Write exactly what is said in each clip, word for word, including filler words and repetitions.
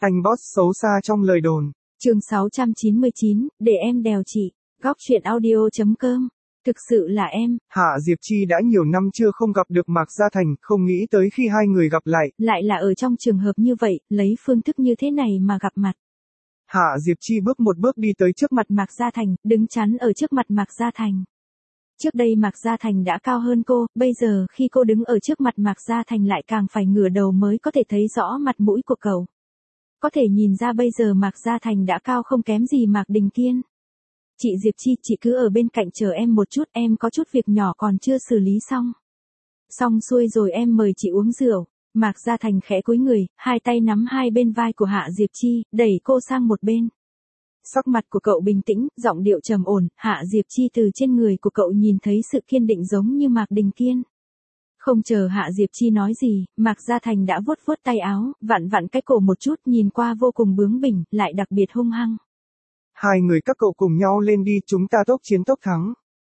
Anh boss xấu xa trong lời đồn. Chương sáu trăm chín mươi chín, để em đèo chị. Góc truyện audio chấm com. Thực sự là em. Hạ Diệp Chi đã nhiều năm chưa không gặp được Mạc Gia Thành, không nghĩ tới khi hai người gặp lại. Lại là ở trong trường hợp như vậy, lấy phương thức như thế này mà gặp mặt. Hạ Diệp Chi bước một bước đi tới trước mặt Mạc Gia Thành, đứng chắn ở trước mặt Mạc Gia Thành. Trước đây Mạc Gia Thành đã cao hơn cô, bây giờ khi cô đứng ở trước mặt Mạc Gia Thành lại càng phải ngửa đầu mới có thể thấy rõ mặt mũi của cậu. Có thể nhìn ra bây giờ Mạc Gia Thành đã cao không kém gì Mạc Đình Kiên. Chị Diệp Chi, chị cứ ở bên cạnh chờ em một chút, em có chút việc nhỏ còn chưa xử lý xong. Xong xuôi rồi em mời chị uống rượu. Mạc Gia Thành khẽ cúi người, hai tay nắm hai bên vai của Hạ Diệp Chi, đẩy cô sang một bên. Sắc mặt của cậu bình tĩnh, giọng điệu trầm ổn, Hạ Diệp Chi từ trên người của cậu nhìn thấy sự kiên định giống như Mạc Đình Kiên. Không chờ Hạ Diệp Chi nói gì, Mạc Gia Thành đã vuốt vuốt tay áo, vặn vặn cái cổ một chút, nhìn qua vô cùng bướng bỉnh, lại đặc biệt hung hăng. Hai người các cậu cùng nhau lên đi, chúng ta tốc chiến tốc thắng.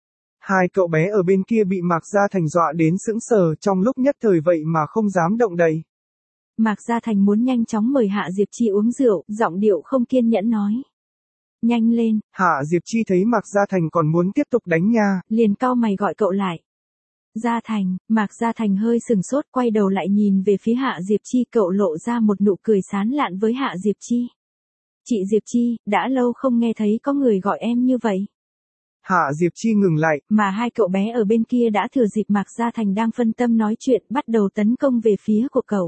Hai cậu bé ở bên kia bị Mạc Gia Thành dọa đến sững sờ, trong lúc nhất thời vậy mà không dám động đậy. Mạc Gia Thành muốn nhanh chóng mời Hạ Diệp Chi uống rượu, giọng điệu không kiên nhẫn nói. Nhanh lên. Hạ Diệp Chi thấy Mạc Gia Thành còn muốn tiếp tục đánh nha. Liền cau mày gọi cậu lại. Gia Thành, Mạc Gia Thành hơi sừng sốt, quay đầu lại nhìn về phía Hạ Diệp Chi, cậu lộ ra một nụ cười sán lạn với Hạ Diệp Chi. Chị Diệp Chi, đã lâu không nghe thấy có người gọi em như vậy. Hạ Diệp Chi ngừng lại. Mà hai cậu bé ở bên kia đã thừa dịp Mạc Gia Thành đang phân tâm nói chuyện, bắt đầu tấn công về phía của cậu.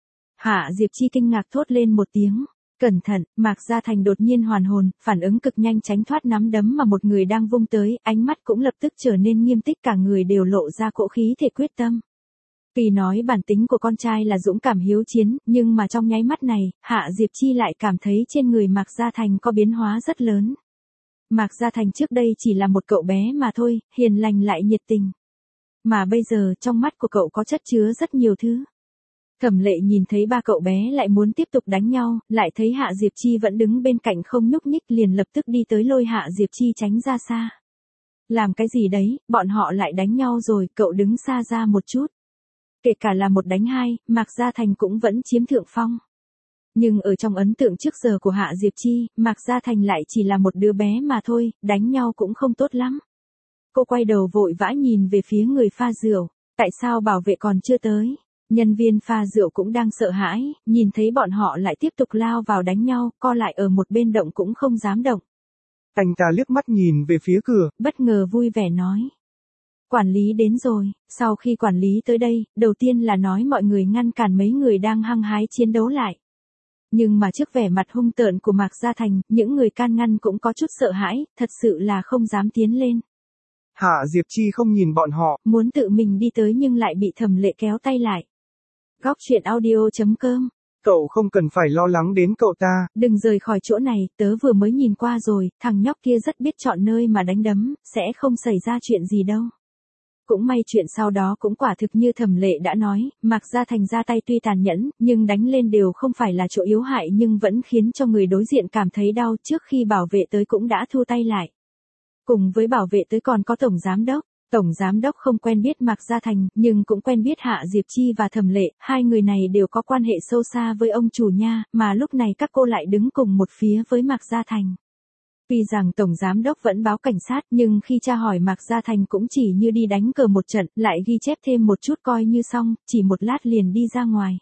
Hạ Diệp Chi kinh ngạc thốt lên một tiếng. Cẩn thận, Mạc Gia Thành đột nhiên hoàn hồn, phản ứng cực nhanh tránh thoát nắm đấm mà một người đang vung tới, ánh mắt cũng lập tức trở nên nghiêm túc, cả người đều lộ ra cỗ khí thể quyết tâm. Vì nói bản tính của con trai là dũng cảm hiếu chiến, nhưng mà trong nháy mắt này, Hạ Diệp Chi lại cảm thấy trên người Mạc Gia Thành có biến hóa rất lớn. Mạc Gia Thành trước đây chỉ là một cậu bé mà thôi, hiền lành lại nhiệt tình. Mà bây giờ trong mắt của cậu có chất chứa rất nhiều thứ. Thẩm Lệ nhìn thấy ba cậu bé lại muốn tiếp tục đánh nhau, lại thấy Hạ Diệp Chi vẫn đứng bên cạnh không nhúc nhích, liền lập tức đi tới lôi Hạ Diệp Chi tránh ra xa. Làm cái gì đấy, bọn họ lại đánh nhau rồi, cậu đứng xa ra một chút. Kể cả là một đánh hai, Mạc Gia Thành cũng vẫn chiếm thượng phong. Nhưng ở trong ấn tượng trước giờ của Hạ Diệp Chi, Mạc Gia Thành lại chỉ là một đứa bé mà thôi, đánh nhau cũng không tốt lắm. Cô quay đầu vội vã nhìn về phía người pha rượu, tại sao bảo vệ còn chưa tới? Nhân viên pha rượu cũng đang sợ hãi, nhìn thấy bọn họ lại tiếp tục lao vào đánh nhau, co lại ở một bên động cũng không dám động. Anh ta liếc mắt nhìn về phía cửa, bất ngờ vui vẻ nói. Quản lý đến rồi. Sau khi quản lý tới đây, đầu tiên là nói mọi người ngăn cản mấy người đang hăng hái chiến đấu lại. Nhưng mà trước vẻ mặt hung tợn của Mạc Gia Thành, những người can ngăn cũng có chút sợ hãi, thật sự là không dám tiến lên. Hạ Diệp Chi không nhìn bọn họ, muốn tự mình đi tới nhưng lại bị Thẩm Lệ kéo tay lại. Góc truyện audio chấm com. Cậu không cần phải lo lắng đến cậu ta. Đừng rời khỏi chỗ này, tớ vừa mới nhìn qua rồi, thằng nhóc kia rất biết chọn nơi mà đánh đấm, sẽ không xảy ra chuyện gì đâu. Cũng may chuyện sau đó cũng quả thực như Thẩm Lệ đã nói, Mạc Gia Thành ra tay tuy tàn nhẫn, nhưng đánh lên đều không phải là chỗ yếu hại nhưng vẫn khiến cho người đối diện cảm thấy đau, trước khi bảo vệ tới cũng đã thu tay lại. Cùng với bảo vệ tới còn có Tổng Giám Đốc. Tổng Giám Đốc không quen biết Mạc Gia Thành, nhưng cũng quen biết Hạ Diệp Chi và Thẩm Lệ, hai người này đều có quan hệ sâu xa với ông chủ nha, mà lúc này các cô lại đứng cùng một phía với Mạc Gia Thành. Vì rằng Tổng Giám Đốc vẫn báo cảnh sát, nhưng khi tra hỏi Mạc Gia Thành cũng chỉ như đi đánh cờ một trận, lại ghi chép thêm một chút coi như xong, chỉ một lát liền đi ra ngoài.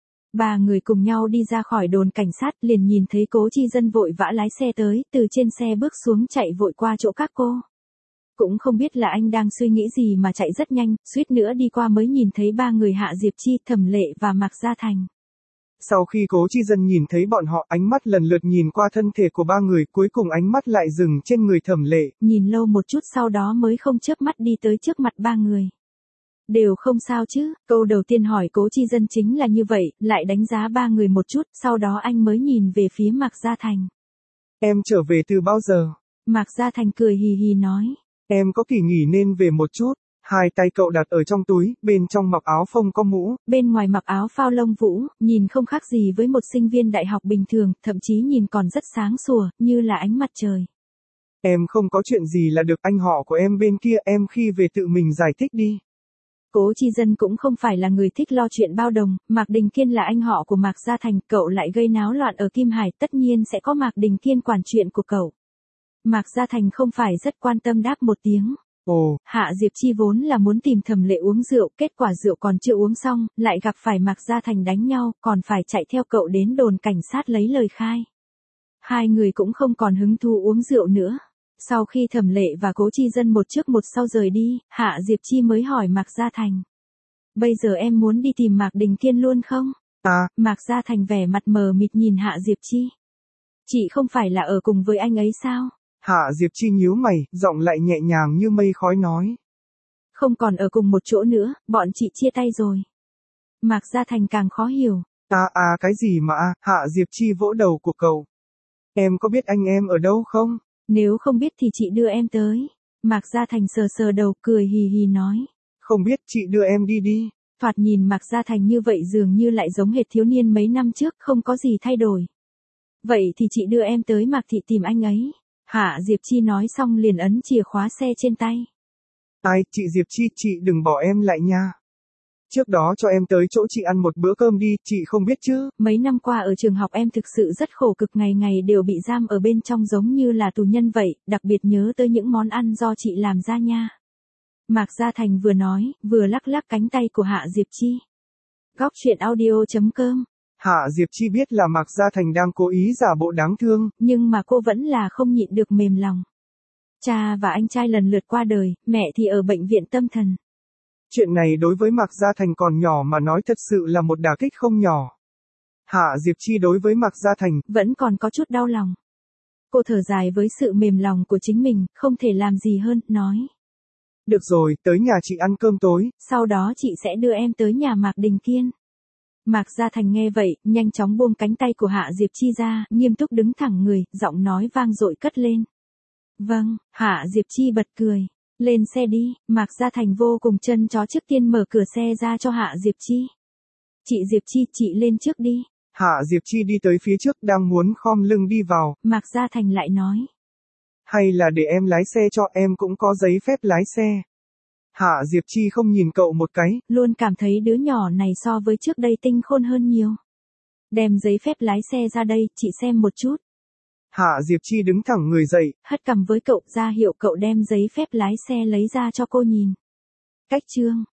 Ba người cùng nhau đi ra khỏi đồn cảnh sát, liền nhìn thấy Cố Chi Dân vội vã lái xe tới, từ trên xe bước xuống chạy vội qua chỗ các cô. Cũng không biết là anh đang suy nghĩ gì mà chạy rất nhanh, suýt nữa đi qua mới nhìn thấy ba người Hạ Diệp Chi, Thẩm Lệ và Mạc Gia Thành. Sau khi Cố Chi Dân nhìn thấy bọn họ, ánh mắt lần lượt nhìn qua thân thể của ba người, cuối cùng ánh mắt lại dừng trên người Thẩm Lệ. Nhìn lâu một chút sau đó mới không chớp mắt đi tới trước mặt ba người. Đều không sao chứ, câu đầu tiên hỏi Cố Chi Dân chính là như vậy, lại đánh giá ba người một chút, sau đó anh mới nhìn về phía Mạc Gia Thành. Em trở về từ bao giờ? Mạc Gia Thành cười hì hì nói. Em có kỳ nghỉ nên về một chút. Hai tay cậu đặt ở trong túi, bên trong mặc áo phông có mũ. Bên ngoài mặc áo phao lông vũ, nhìn không khác gì với một sinh viên đại học bình thường, thậm chí nhìn còn rất sáng sủa, như là ánh mặt trời. Em không có chuyện gì là được, anh họ của em bên kia, em khi về tự mình giải thích đi. Cố Chi Dân cũng không phải là người thích lo chuyện bao đồng, Mạc Đình Kiên là anh họ của Mạc Gia Thành, cậu lại gây náo loạn ở Kim Hải, tất nhiên sẽ có Mạc Đình Kiên quản chuyện của cậu. Mạc Gia Thành không phải rất quan tâm đáp một tiếng. Ồ, Hạ Diệp Chi vốn là muốn tìm Thẩm Lệ uống rượu, kết quả rượu còn chưa uống xong, lại gặp phải Mạc Gia Thành đánh nhau, còn phải chạy theo cậu đến đồn cảnh sát lấy lời khai. Hai người cũng không còn hứng thú uống rượu nữa. Sau khi Thẩm Lệ và Cố Chi Dân một trước một sau rời đi, Hạ Diệp Chi mới hỏi Mạc Gia Thành. Bây giờ em muốn đi tìm Mạc Đình Kiên luôn không? À, Mạc Gia Thành vẻ mặt mờ mịt nhìn Hạ Diệp Chi. Chị không phải là ở cùng với anh ấy sao? Hạ Diệp Chi nhíu mày, giọng lại nhẹ nhàng như mây khói nói. Không còn ở cùng một chỗ nữa, bọn chị chia tay rồi. Mạc Gia Thành càng khó hiểu. À à cái gì mà à, Hạ Diệp Chi vỗ đầu của cậu. Em có biết anh em ở đâu không? Nếu không biết thì chị đưa em tới. Mạc Gia Thành sờ sờ đầu cười hì hì nói. Không biết chị đưa em đi đi. Thoạt nhìn Mạc Gia Thành như vậy dường như lại giống hệt thiếu niên mấy năm trước, không có gì thay đổi. Vậy thì chị đưa em tới Mạc Thị tìm anh ấy. Hạ Diệp Chi nói xong liền ấn chìa khóa xe trên tay. Ai, chị Diệp Chi, chị đừng bỏ em lại nha. Trước đó cho em tới chỗ chị ăn một bữa cơm đi, chị không biết chứ. Mấy năm qua ở trường học em thực sự rất khổ cực, ngày ngày đều bị giam ở bên trong giống như là tù nhân vậy, đặc biệt nhớ tới những món ăn do chị làm ra nha. Mạc Gia Thành vừa nói, vừa lắc lắc cánh tay của Hạ Diệp Chi. Góc truyện audio chấm com. Hạ Diệp Chi biết là Mạc Gia Thành đang cố ý giả bộ đáng thương, nhưng mà cô vẫn là không nhịn được mềm lòng. Cha và anh trai lần lượt qua đời, mẹ thì ở bệnh viện tâm thần. Chuyện này đối với Mạc Gia Thành còn nhỏ mà nói thật sự là một đả kích không nhỏ. Hạ Diệp Chi đối với Mạc Gia Thành vẫn còn có chút đau lòng. Cô thở dài với sự mềm lòng của chính mình, không thể làm gì hơn, nói. Được rồi, tới nhà chị ăn cơm tối. Sau đó chị sẽ đưa em tới nhà Mạc Đình Kiên. Mạc Gia Thành nghe vậy, nhanh chóng buông cánh tay của Hạ Diệp Chi ra, nghiêm túc đứng thẳng người, giọng nói vang dội cất lên. Vâng, Hạ Diệp Chi bật cười. Lên xe đi, Mạc Gia Thành vô cùng chân chó trước tiên mở cửa xe ra cho Hạ Diệp Chi. Chị Diệp Chi, chị lên trước đi. Hạ Diệp Chi đi tới phía trước đang muốn khom lưng đi vào. Mạc Gia Thành lại nói. Hay là để em lái xe cho, em cũng có giấy phép lái xe. Hạ Diệp Chi không nhìn cậu một cái. Luôn cảm thấy đứa nhỏ này so với trước đây tinh khôn hơn nhiều. Đem giấy phép lái xe ra đây, chị xem một chút. Hạ Diệp Chi đứng thẳng người dậy, hất cằm với cậu, ra hiệu cậu đem giấy phép lái xe lấy ra cho cô nhìn. Cách chương